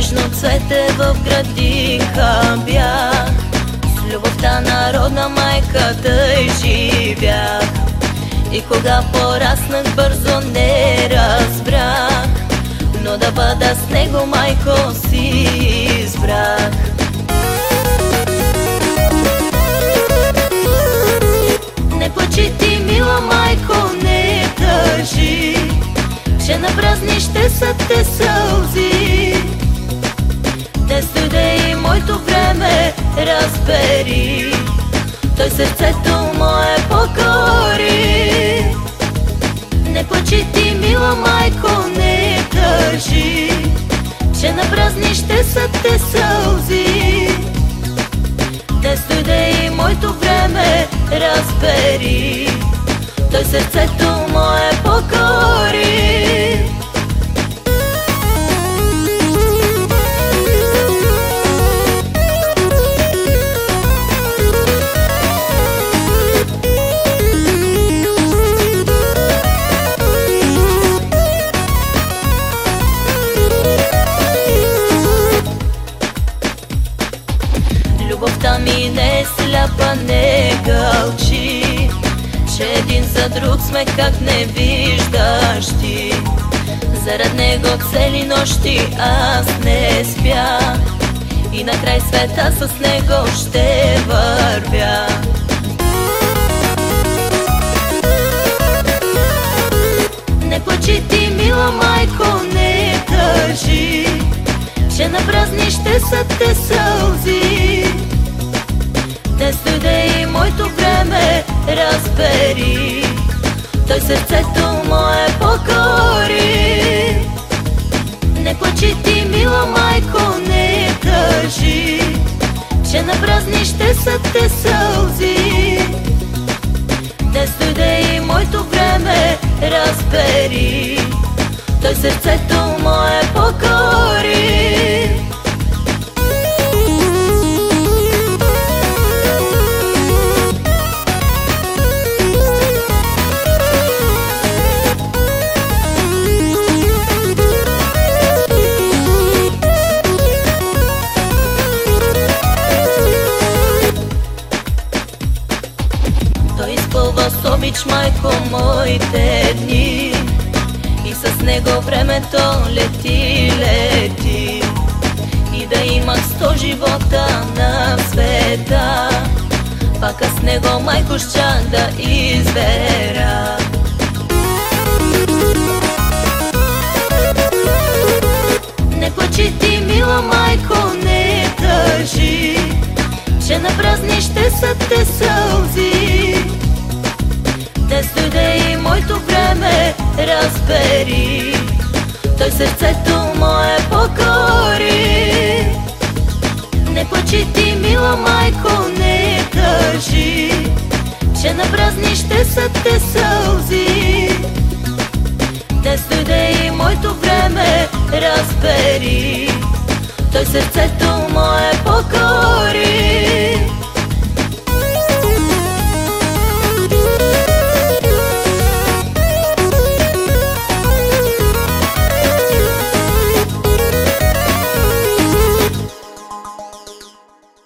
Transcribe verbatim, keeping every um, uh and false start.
нежно цвете в градинка бях, с любовта на родна майка тъй живях. И кога пораснах, бързо не разбрах, но да бъда с него, майко, си избрах. Не плачи ти, мила майко, не тъжи, че на празни ще са те сълзи. Днес дойде и моето време, разбери, той сърцето мое покори. Не плачи ти, мила майко, не тъжи, че на празни ще са те сълзи. Днес дойде и моето време, разбери, той сърцето мое покори. Любовта ми не е сляпа, не гълчи, че един за друг сме как не виждаш ти. Зарад него цели нощи аз не спях и на край света с него ще вървя. Не плачи ти, мила майко, не тъжи, че на празни ще са те сълзи. Днес дойде и моето време, разбери, той сърцето мое покори. Не плачи ти, мила майко, не тъжи, че на празни ще са те сълзи. Днес дойде и моето време, разбери, той сърцето мое покори. Той изпълва с обич, майко, моите дни и с него времето лети, лети. И да имах сто живота на света, пак с него, майко, щях да избера. Не плачи ти, мила майко, не тъжи, че на празни ще са те сълзи. Днес дойде и моето време, разбери, той сърцето мое покори. Не плачи ти, мила майко, не тъжи, че на празни ще са те сълзи. Днес дойде и моето време, разбери, той сърцето мое покори.